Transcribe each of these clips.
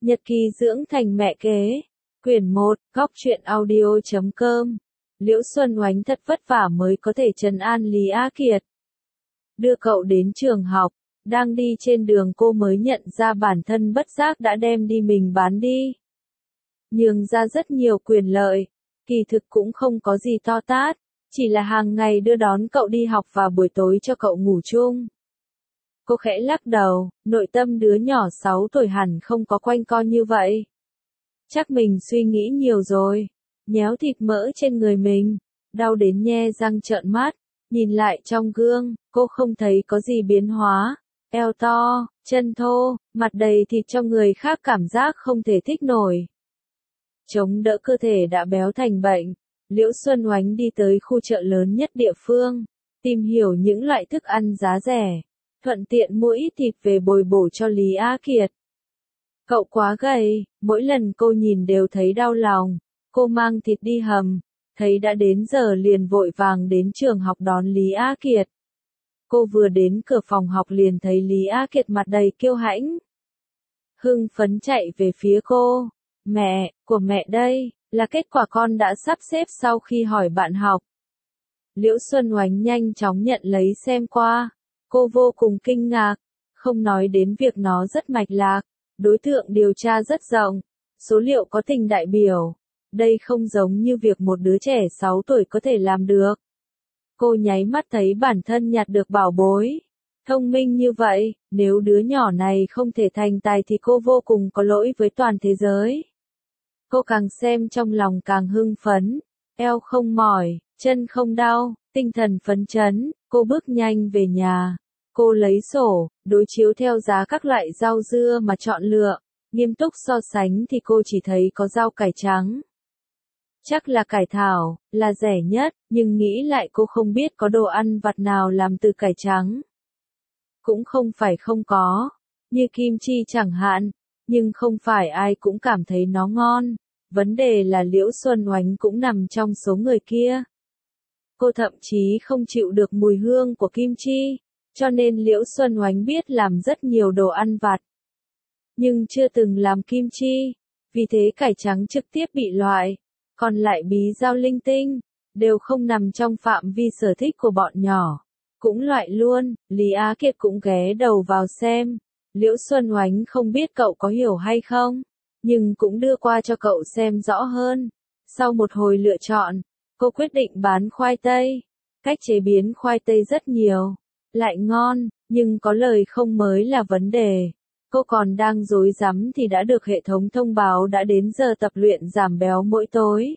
Nhật ký dưỡng thành mẹ kế. Quyển 1, Góc truyện audio.com. Liễu Xuân Oánh thật vất vả mới có thể trấn an Lý Á Kiệt. Đưa cậu đến trường học, đang đi trên đường cô mới nhận ra bản thân bất giác đã đem đi mình bán đi. Nhường ra rất nhiều quyền lợi, kỳ thực cũng không có gì to tát, chỉ là hàng ngày đưa đón cậu đi học và buổi tối cho cậu ngủ chung. Cô khẽ lắc đầu, nội tâm đứa nhỏ 6 tuổi hẳn không có quanh co như vậy. Chắc mình suy nghĩ nhiều rồi. Nhéo thịt mỡ trên người mình, đau đến nhe răng trợn mắt, nhìn lại trong gương, cô không thấy có gì biến hóa. Eo to, chân thô, mặt đầy thịt cho người khác cảm giác không thể thích nổi. Chống đỡ cơ thể đã béo thành bệnh, Liễu Xuân Oánh đi tới khu chợ lớn nhất địa phương, tìm hiểu những loại thức ăn giá rẻ, thuận tiện mua ít thịt về bồi bổ cho Lý Á Kiệt. Cậu quá gầy, mỗi lần cô nhìn đều thấy đau lòng. Cô mang thịt đi hầm, thấy đã đến giờ liền vội vàng đến trường học đón Lý Á Kiệt. Cô vừa đến cửa phòng học liền thấy Lý Á Kiệt mặt đầy kiêu hãnh. Hưng phấn chạy về phía cô. Mẹ, của mẹ đây, là kết quả con đã sắp xếp sau khi hỏi bạn học. Liễu Xuân Oánh nhanh chóng nhận lấy xem qua. Cô vô cùng kinh ngạc, không nói đến việc nó rất mạch lạc, đối tượng điều tra rất rộng, số liệu có tình đại biểu. Đây không giống như việc một đứa trẻ 6 tuổi có thể làm được. Cô nháy mắt thấy bản thân nhặt được bảo bối. Thông minh như vậy, nếu đứa nhỏ này không thể thành tài thì cô vô cùng có lỗi với toàn thế giới. Cô càng xem trong lòng càng hưng phấn, eo không mỏi, chân không đau, tinh thần phấn chấn, cô bước nhanh về nhà. Cô lấy sổ, đối chiếu theo giá các loại rau dưa mà chọn lựa, nghiêm túc so sánh thì cô chỉ thấy có rau cải trắng. Chắc là cải thảo, là rẻ nhất, nhưng nghĩ lại cô không biết có đồ ăn vặt nào làm từ cải trắng. Cũng không phải không có, như kim chi chẳng hạn, nhưng không phải ai cũng cảm thấy nó ngon. Vấn đề là Liễu Xuân Oánh cũng nằm trong số người kia. Cô thậm chí không chịu được mùi hương của kim chi, cho nên Liễu Xuân Oánh biết làm rất nhiều đồ ăn vặt. Nhưng chưa từng làm kim chi, vì thế cải trắng trực tiếp bị loại. Còn lại bí rau linh tinh, đều không nằm trong phạm vi sở thích của bọn nhỏ. Cũng loại luôn, Lý Á Kiệt cũng ghé đầu vào xem. Liễu Xuân Oánh không biết cậu có hiểu hay không, nhưng cũng đưa qua cho cậu xem rõ hơn. Sau một hồi lựa chọn, cô quyết định bán khoai tây. Cách chế biến khoai tây rất nhiều, lại ngon, nhưng có lời không mới là vấn đề. Cô còn đang rối rắm thì đã được hệ thống thông báo đã đến giờ tập luyện giảm béo mỗi tối.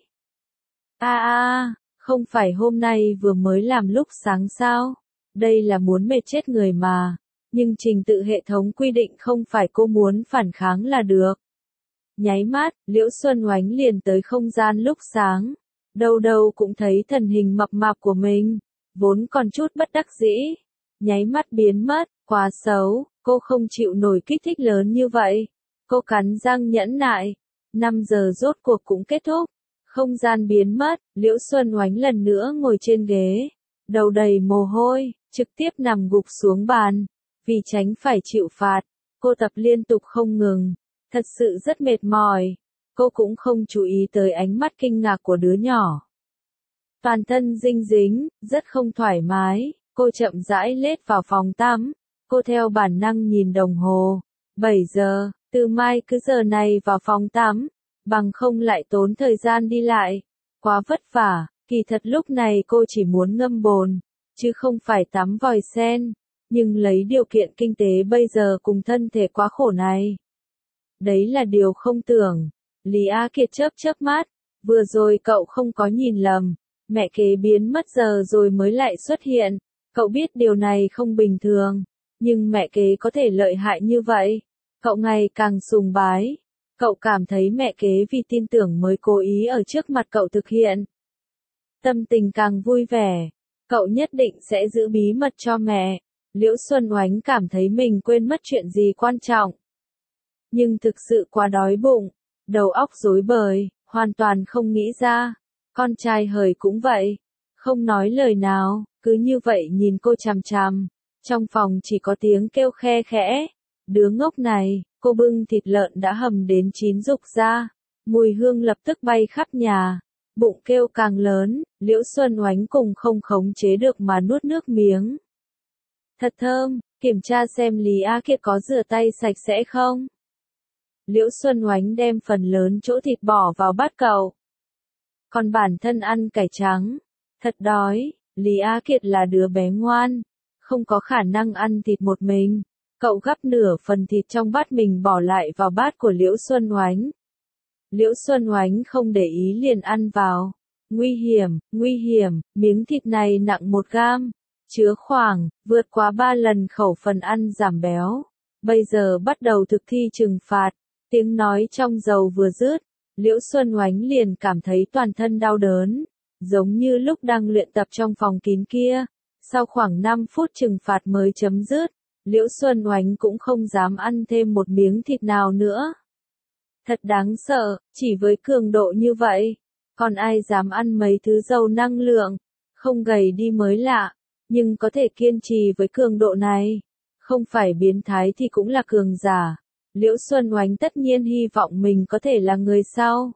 Không phải hôm nay vừa mới làm lúc sáng sao? Đây là muốn mệt chết người mà. Nhưng trình tự hệ thống quy định không phải cô muốn phản kháng là được. Nháy mắt, Liễu Xuân Oánh liền tới không gian lúc sáng. Đâu đâu cũng thấy thần hình mập mạp của mình, vốn còn chút bất đắc dĩ. Nháy mắt biến mất, quá xấu. Cô không chịu nổi kích thích lớn như vậy. Cô cắn răng nhẫn nại. 5 giờ rốt cuộc cũng kết thúc. Không gian biến mất, Liễu Xuân Oánh lần nữa ngồi trên ghế. Đầu đầy mồ hôi, trực tiếp nằm gục xuống bàn. Vì tránh phải chịu phạt, cô tập liên tục không ngừng. Thật sự rất mệt mỏi. Cô cũng không chú ý tới ánh mắt kinh ngạc của đứa nhỏ. Toàn thân dinh dính, rất không thoải mái. Cô chậm rãi lết vào phòng tắm. Cô theo bản năng nhìn đồng hồ. 7 giờ, từ mai cứ giờ này vào phòng tắm, bằng không lại tốn thời gian đi lại. Quá vất vả, kỳ thật lúc này cô chỉ muốn ngâm bồn, chứ không phải tắm vòi sen. Nhưng lấy điều kiện kinh tế bây giờ cùng thân thể quá khổ này. Đấy là điều không tưởng. Lý Á Kiệt chớp mắt, vừa rồi cậu không có nhìn lầm. Mẹ kế biến mất giờ rồi mới lại xuất hiện. Cậu biết điều này không bình thường. Nhưng mẹ kế có thể lợi hại như vậy. Cậu ngày càng sùng bái. Cậu cảm thấy mẹ kế vì tin tưởng mới cố ý ở trước mặt cậu thực hiện. Tâm tình càng vui vẻ. Cậu nhất định sẽ giữ bí mật cho mẹ. Liễu Xuân Oánh cảm thấy mình quên mất chuyện gì quan trọng. Nhưng thực sự quá đói bụng. Đầu óc rối bời, hoàn toàn không nghĩ ra. Con trai hời cũng vậy. Không nói lời nào, cứ như vậy nhìn cô chằm chằm. Trong phòng chỉ có tiếng kêu khe khẽ. Đứa ngốc này, Cô bưng thịt lợn đã hầm đến chín rục ra, mùi hương lập tức bay khắp nhà, bụng kêu càng lớn, Liễu Xuân Oánh cùng không khống chế được mà nuốt nước miếng. Thật thơm, kiểm tra xem Lý A Kiệt có rửa tay sạch sẽ không. Liễu Xuân Oánh đem phần lớn chỗ thịt bỏ vào bát cậu. Còn bản thân ăn cải trắng. Thật đói, Lý A Kiệt là đứa bé ngoan, không có khả năng ăn thịt một mình. Cậu gắp nửa phần thịt trong bát mình bỏ lại vào bát của Liễu Xuân Oánh. Liễu Xuân Oánh không để ý liền ăn vào. Nguy hiểm, miếng thịt này nặng 1 gam, chứa khoảng, vượt quá 3 lần khẩu phần ăn giảm béo. Bây giờ bắt đầu thực thi trừng phạt. Tiếng nói trong dầu vừa dứt, Liễu Xuân Oánh liền cảm thấy toàn thân đau đớn, giống như lúc đang luyện tập trong phòng kín kia. Sau khoảng 5 phút trừng phạt mới chấm dứt, Liễu Xuân Oánh cũng không dám ăn thêm một miếng thịt nào nữa. Thật đáng sợ, chỉ với cường độ như vậy, còn ai dám ăn mấy thứ giàu năng lượng, không gầy đi mới lạ, nhưng có thể kiên trì với cường độ này, không phải biến thái thì cũng là cường giả. Liễu Xuân Oánh tất nhiên hy vọng mình có thể là người sau.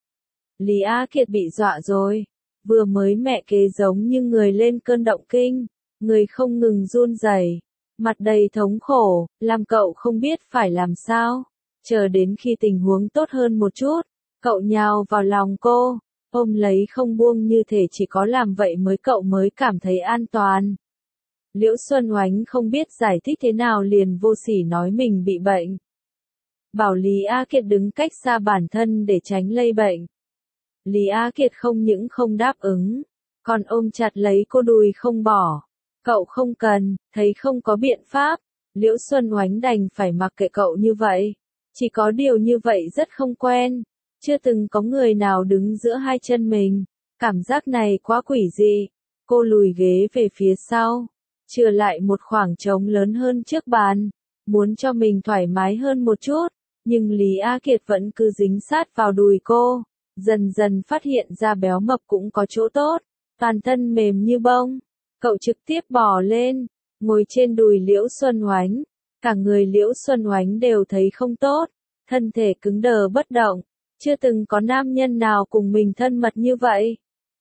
Lý A Kiệt bị dọa rồi, vừa mới mẹ kế giống như người lên cơn động kinh, người không ngừng run rẩy, mặt đầy thống khổ, làm cậu không biết phải làm sao. Chờ đến khi tình huống tốt hơn một chút, cậu nhào vào lòng cô, ôm lấy không buông như thể chỉ có làm vậy cậu mới cảm thấy an toàn. Liễu Xuân Oánh không biết giải thích thế nào liền vô sỉ nói mình bị bệnh. Bảo Lý A Kiệt đứng cách xa bản thân để tránh lây bệnh. Lý A Kiệt không những không đáp ứng, còn ôm chặt lấy cô đùi không bỏ. Cậu không cần, thấy không có biện pháp, Liễu Xuân Oánh đành phải mặc kệ cậu như vậy. Chỉ có điều như vậy rất không quen, chưa từng có người nào đứng giữa hai chân mình. Cảm giác này quá quỷ dị. Cô lùi ghế về phía sau, chừa lại một khoảng trống lớn hơn trước bàn, muốn cho mình thoải mái hơn một chút. Nhưng Lý A Kiệt vẫn cứ dính sát vào đùi cô, dần dần phát hiện ra béo mập cũng có chỗ tốt, toàn thân mềm như bông. Cậu trực tiếp bò lên, ngồi trên đùi Liễu Xuân Oánh, cả người Liễu Xuân Oánh đều thấy không tốt, thân thể cứng đờ bất động, chưa từng có nam nhân nào cùng mình thân mật như vậy.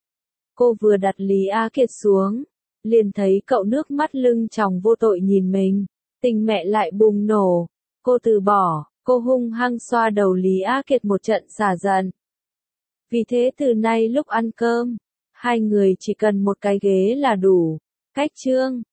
Cô vừa đặt Lý A Kiệt xuống, liền thấy cậu nước mắt lưng tròng vô tội nhìn mình, tình mẹ lại bùng nổ, cô từ bỏ. Cô hung hăng xoa đầu Lý A Kiệt một trận xả giận. Vì thế từ nay lúc ăn cơm, hai người chỉ cần một cái ghế là đủ. Cách chương